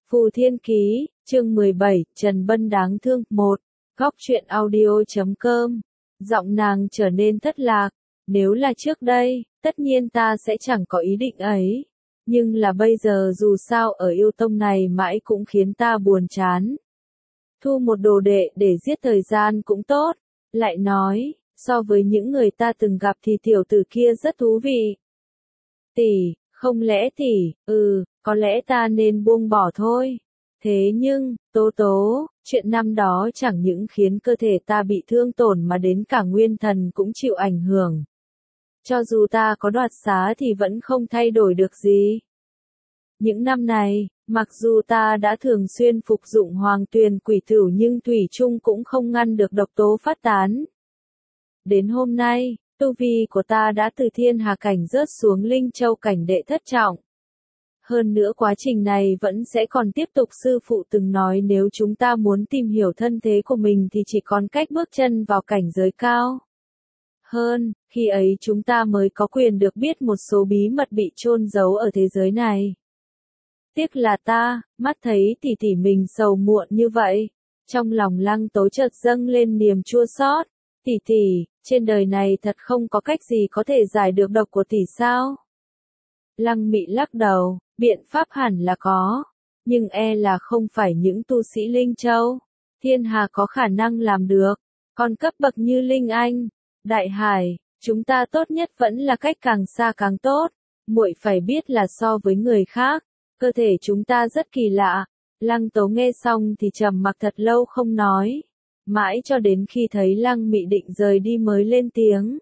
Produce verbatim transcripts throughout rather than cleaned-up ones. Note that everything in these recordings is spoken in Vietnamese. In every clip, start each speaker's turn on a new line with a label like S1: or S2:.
S1: Phù Thiên Ký, chương mười bảy, Trần Bân đáng thương, một. Góc truyện audio chấm com. Giọng nàng trở nên thất lạc. Nếu là trước đây, tất nhiên ta sẽ chẳng có ý định ấy. Nhưng là bây giờ dù sao ở yêu tông này mãi cũng khiến ta buồn chán. Thu một đồ đệ để giết thời gian cũng tốt. Lại nói, so với những người ta từng gặp thì tiểu tử kia rất thú vị. Tỷ, không lẽ tỷ, ừ, có lẽ ta nên buông bỏ thôi. Thế nhưng, Tố Tố, chuyện năm đó chẳng những khiến cơ thể ta bị thương tổn mà đến cả nguyên thần cũng chịu ảnh hưởng. Cho dù ta có đoạt xá thì vẫn không thay đổi được gì. Những năm này, mặc dù ta đã thường xuyên phục dụng hoàng tuyền quỷ thửu nhưng thủy chung cũng không ngăn được độc tố phát tán. Đến hôm nay, tu vi của ta đã từ thiên hà cảnh rớt xuống linh châu cảnh đệ thất trọng. Hơn nữa quá trình này vẫn sẽ còn tiếp tục, sư phụ từng nói nếu chúng ta muốn tìm hiểu thân thế của mình thì chỉ còn cách bước chân vào cảnh giới cao. Hơn, khi ấy chúng ta mới có quyền được biết một số bí mật bị chôn giấu ở thế giới này. Tiếc là ta, mắt thấy tỷ tỷ mình sầu muộn như vậy. Trong lòng Lăng Tố chợt dâng lên niềm chua xót. Tỷ tỷ, trên đời này thật không có cách gì có thể giải được độc của tỷ sao? Lăng Mị lắc đầu, biện pháp hẳn là có. Nhưng e là không phải những tu sĩ Linh Châu. Thiên Hà có khả năng làm được. Còn cấp bậc như Linh Anh, Đại Hải, chúng ta tốt nhất vẫn là cách càng xa càng tốt. Muội phải biết là so với người khác, cơ thể chúng ta rất kỳ lạ. Lăng Tố nghe xong thì trầm mặc thật lâu không nói. Mãi cho đến khi thấy Lăng Mị định rời đi mới lên tiếng.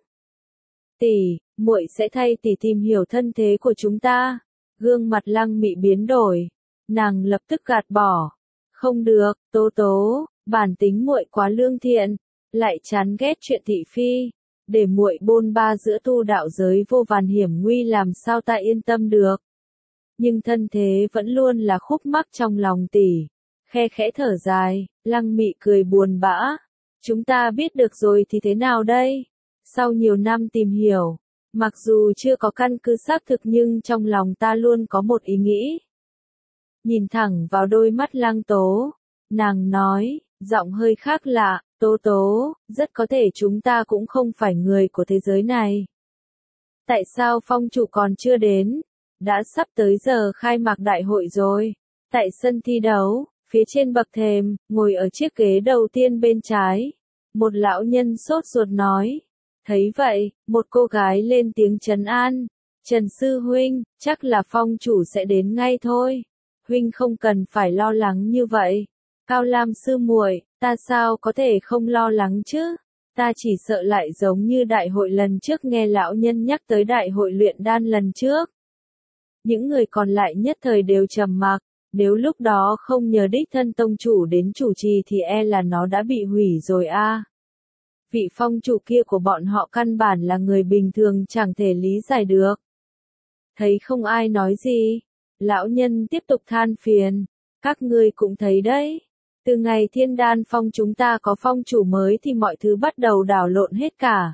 S1: Tỷ, muội sẽ thay tỷ tìm hiểu thân thế của chúng ta. Gương mặt Lăng Mị biến đổi. Nàng lập tức gạt bỏ. Không được, Tố Tố, bản tính muội quá lương thiện, lại chán ghét chuyện thị phi. Để muội bôn ba giữa tu đạo giới vô vàn hiểm nguy làm sao ta yên tâm được. Nhưng thân thế vẫn luôn là khúc mắc trong lòng tỷ. Khe khẽ thở dài, Lăng Mị cười buồn bã. Chúng ta biết được rồi thì thế nào đây? Sau nhiều năm tìm hiểu, mặc dù chưa có căn cứ xác thực nhưng trong lòng ta luôn có một ý nghĩ. Nhìn thẳng vào đôi mắt Lăng Tố, nàng nói, giọng hơi khác lạ, Tố Tố, rất có thể chúng ta cũng không phải người của thế giới này. Tại sao phong chủ còn chưa đến? Đã sắp tới giờ khai mạc đại hội rồi. Tại sân thi đấu, phía trên bậc thềm, ngồi ở chiếc ghế đầu tiên bên trái. Một lão nhân sốt ruột nói. Thấy vậy, một cô gái lên tiếng trấn an. Trần sư huynh, chắc là phong chủ sẽ đến ngay thôi. Huynh không cần phải lo lắng như vậy. Cao Lam sư muội, ta sao có thể không lo lắng chứ? Ta chỉ sợ lại giống như đại hội lần trước nghe lão nhân nhắc tới đại hội luyện đan lần trước. Những người còn lại nhất thời đều trầm mặc. Nếu lúc đó không nhờ đích thân tông chủ đến chủ trì thì e là nó đã bị hủy rồi a. À. Vị phong chủ kia của bọn họ căn bản là người bình thường chẳng thể lý giải được. Thấy không ai nói gì, lão nhân tiếp tục than phiền. Các ngươi cũng thấy đấy. Từ ngày Thiên Đan Phong chúng ta có phong chủ mới thì mọi thứ bắt đầu đảo lộn hết cả.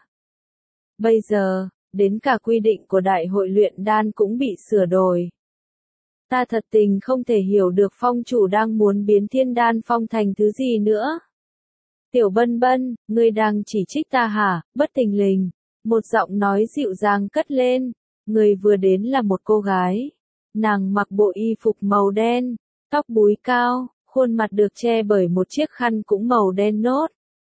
S1: Bây giờ, đến cả quy định của đại hội luyện đan cũng bị sửa đổi. Ta thật tình không thể hiểu được phong chủ đang muốn biến Thiên Đan Phong thành thứ gì nữa. Tiểu Bân Bân, ngươi đang chỉ trích ta hả? Bất thình lình, một giọng nói dịu dàng cất lên. Người vừa đến là một cô gái. Nàng mặc bộ y phục màu đen, tóc búi cao, khuôn mặt được che bởi một chiếc khăn cũng màu đen nốt.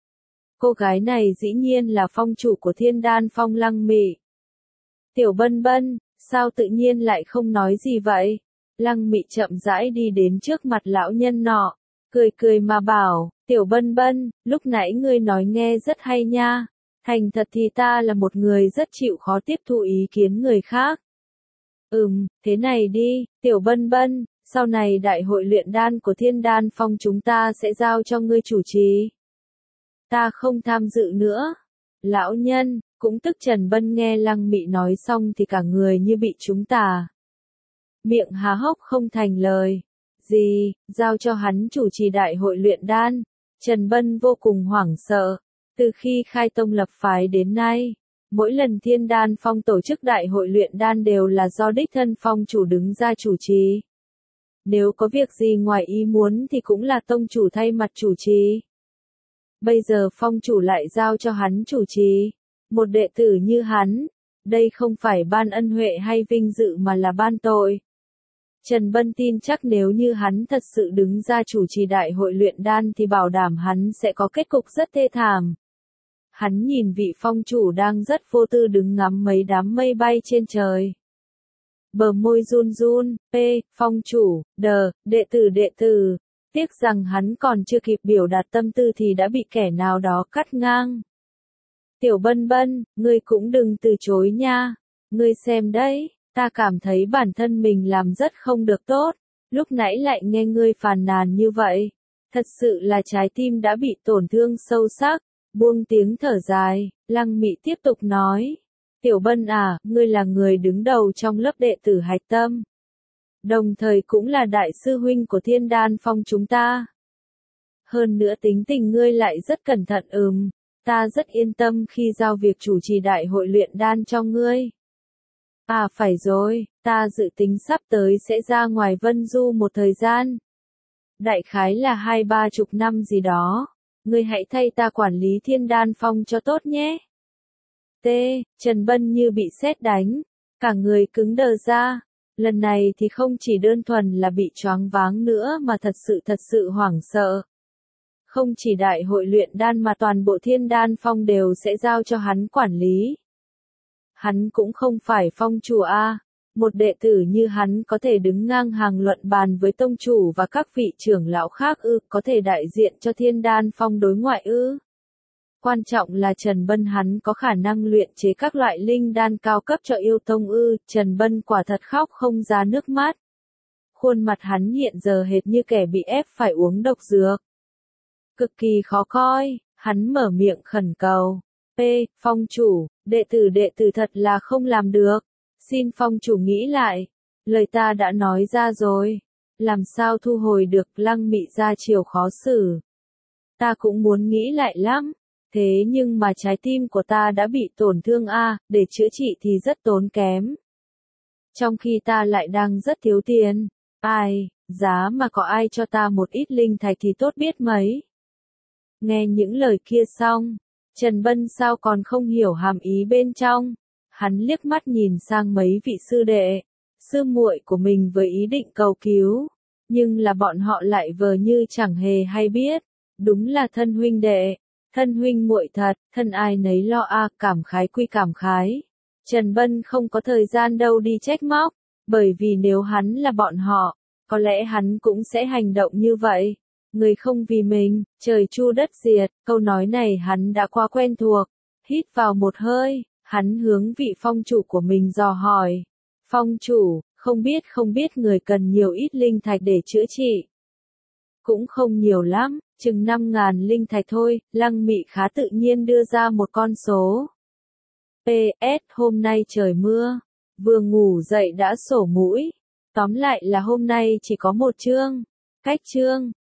S1: Cô gái này dĩ nhiên là phong chủ của Thiên Đan Phong Lăng Mị. Tiểu Bân Bân, sao tự nhiên lại không nói gì vậy? Lăng Mị chậm rãi đi đến trước mặt lão nhân nọ, cười cười mà bảo, Tiểu Bân Bân, lúc nãy ngươi nói nghe rất hay nha. Thành thật thì ta là một người rất chịu khó tiếp thu ý kiến người khác. Ừm, thế này đi, Tiểu Bân Bân, sau này đại hội luyện đan của Thiên Đan Phong chúng ta sẽ giao cho ngươi chủ trì. Ta không tham dự nữa. Lão nhân, cũng tức Trần Bân nghe Lăng Mị nói xong thì cả người như bị trúng tà. Miệng há hốc không thành lời. Gì, giao cho hắn chủ trì đại hội luyện đan. Trần Bân vô cùng hoảng sợ. Từ khi khai tông lập phái đến nay, mỗi lần Thiên Đan Phong tổ chức đại hội luyện đan đều là do đích thân phong chủ đứng ra chủ trì. Nếu có việc gì ngoài ý muốn thì cũng là tông chủ thay mặt chủ trì. Bây giờ phong chủ lại giao cho hắn chủ trì. Một đệ tử như hắn, đây không phải ban ân huệ hay vinh dự mà là ban tội. Trần Bân tin chắc nếu như hắn thật sự đứng ra chủ trì đại hội luyện đan thì bảo đảm hắn sẽ có kết cục rất thê thảm. Hắn nhìn vị phong chủ đang rất vô tư đứng ngắm mấy đám mây bay trên trời. Bờ môi run run, p, phong chủ, đờ, đệ tử đệ tử. Tiếc rằng hắn còn chưa kịp biểu đạt tâm tư thì đã bị kẻ nào đó cắt ngang. Tiểu Bân Bân, ngươi cũng đừng từ chối nha. Ngươi xem đấy, ta cảm thấy bản thân mình làm rất không được tốt. Lúc nãy lại nghe ngươi phàn nàn như vậy. Thật sự là trái tim đã bị tổn thương sâu sắc. Buông tiếng thở dài, Lăng Mị tiếp tục nói. Tiểu Bân à, ngươi là người đứng đầu trong lớp đệ tử hạch tâm. Đồng thời cũng là đại sư huynh của Thiên Đan Phong chúng ta. Hơn nữa tính tình ngươi lại rất cẩn thận ừm. Ta rất yên tâm khi giao việc chủ trì đại hội luyện đan cho ngươi. À phải rồi, ta dự tính sắp tới sẽ ra ngoài Vân Du một thời gian. Đại khái là hai ba chục năm gì đó. Ngươi hãy thay ta quản lý Thiên Đan Phong cho tốt nhé. T. Trần Bân như bị sét đánh. Cả người cứng đờ ra. Lần này thì không chỉ đơn thuần là bị choáng váng nữa mà thật sự thật sự hoảng sợ. Không chỉ đại hội luyện đan mà toàn bộ Thiên Đan Phong đều sẽ giao cho hắn quản lý. Hắn cũng không phải phong chủ a, một đệ tử như hắn có thể đứng ngang hàng luận bàn với tông chủ và các vị trưởng lão khác ư, có thể đại diện cho Thiên Đan Phong đối ngoại ư. Quan trọng là Trần Bân hắn có khả năng luyện chế các loại linh đan cao cấp cho yêu tông ư, Trần Bân quả thật khóc không ra nước mắt. Khuôn mặt hắn hiện giờ hệt như kẻ bị ép phải uống độc dược. Cực kỳ khó coi, hắn mở miệng khẩn cầu. P. Phong chủ, đệ tử đệ tử thật là không làm được. Xin phong chủ nghĩ lại. Lời ta đã nói ra rồi. Làm sao thu hồi được, Lăng Mị ra chiều khó xử. Ta cũng muốn nghĩ lại lắm. Thế nhưng mà trái tim của ta đã bị tổn thương a, để chữa trị thì rất tốn kém. Trong khi ta lại đang rất thiếu tiền. Ai, giá mà có ai cho ta một ít linh thạch thì tốt biết mấy. Nghe những lời kia xong, Trần Bân sao còn không hiểu hàm ý bên trong. Hắn liếc mắt nhìn sang mấy vị sư đệ, sư muội của mình với ý định cầu cứu. Nhưng là bọn họ lại vờ như chẳng hề hay biết. Đúng là thân huynh đệ, thân huynh muội thật, thân ai nấy lo a, cảm khái quy cảm khái. Trần Bân không có thời gian đâu đi trách móc, bởi vì nếu hắn là bọn họ, có lẽ hắn cũng sẽ hành động như vậy. Người không vì mình, trời chu đất diệt, câu nói này hắn đã quá quen thuộc. Hít vào một hơi, hắn hướng vị phong chủ của mình dò hỏi. Phong chủ, không biết không biết người cần nhiều ít linh thạch để chữa trị. Cũng không nhiều lắm, chừng năm ngàn linh thạch thôi, Lăng Mị khá tự nhiên đưa ra một con số. pê ét hôm nay trời mưa, vừa ngủ dậy đã sổ mũi. Tóm lại là hôm nay chỉ có một chương. Cách chương.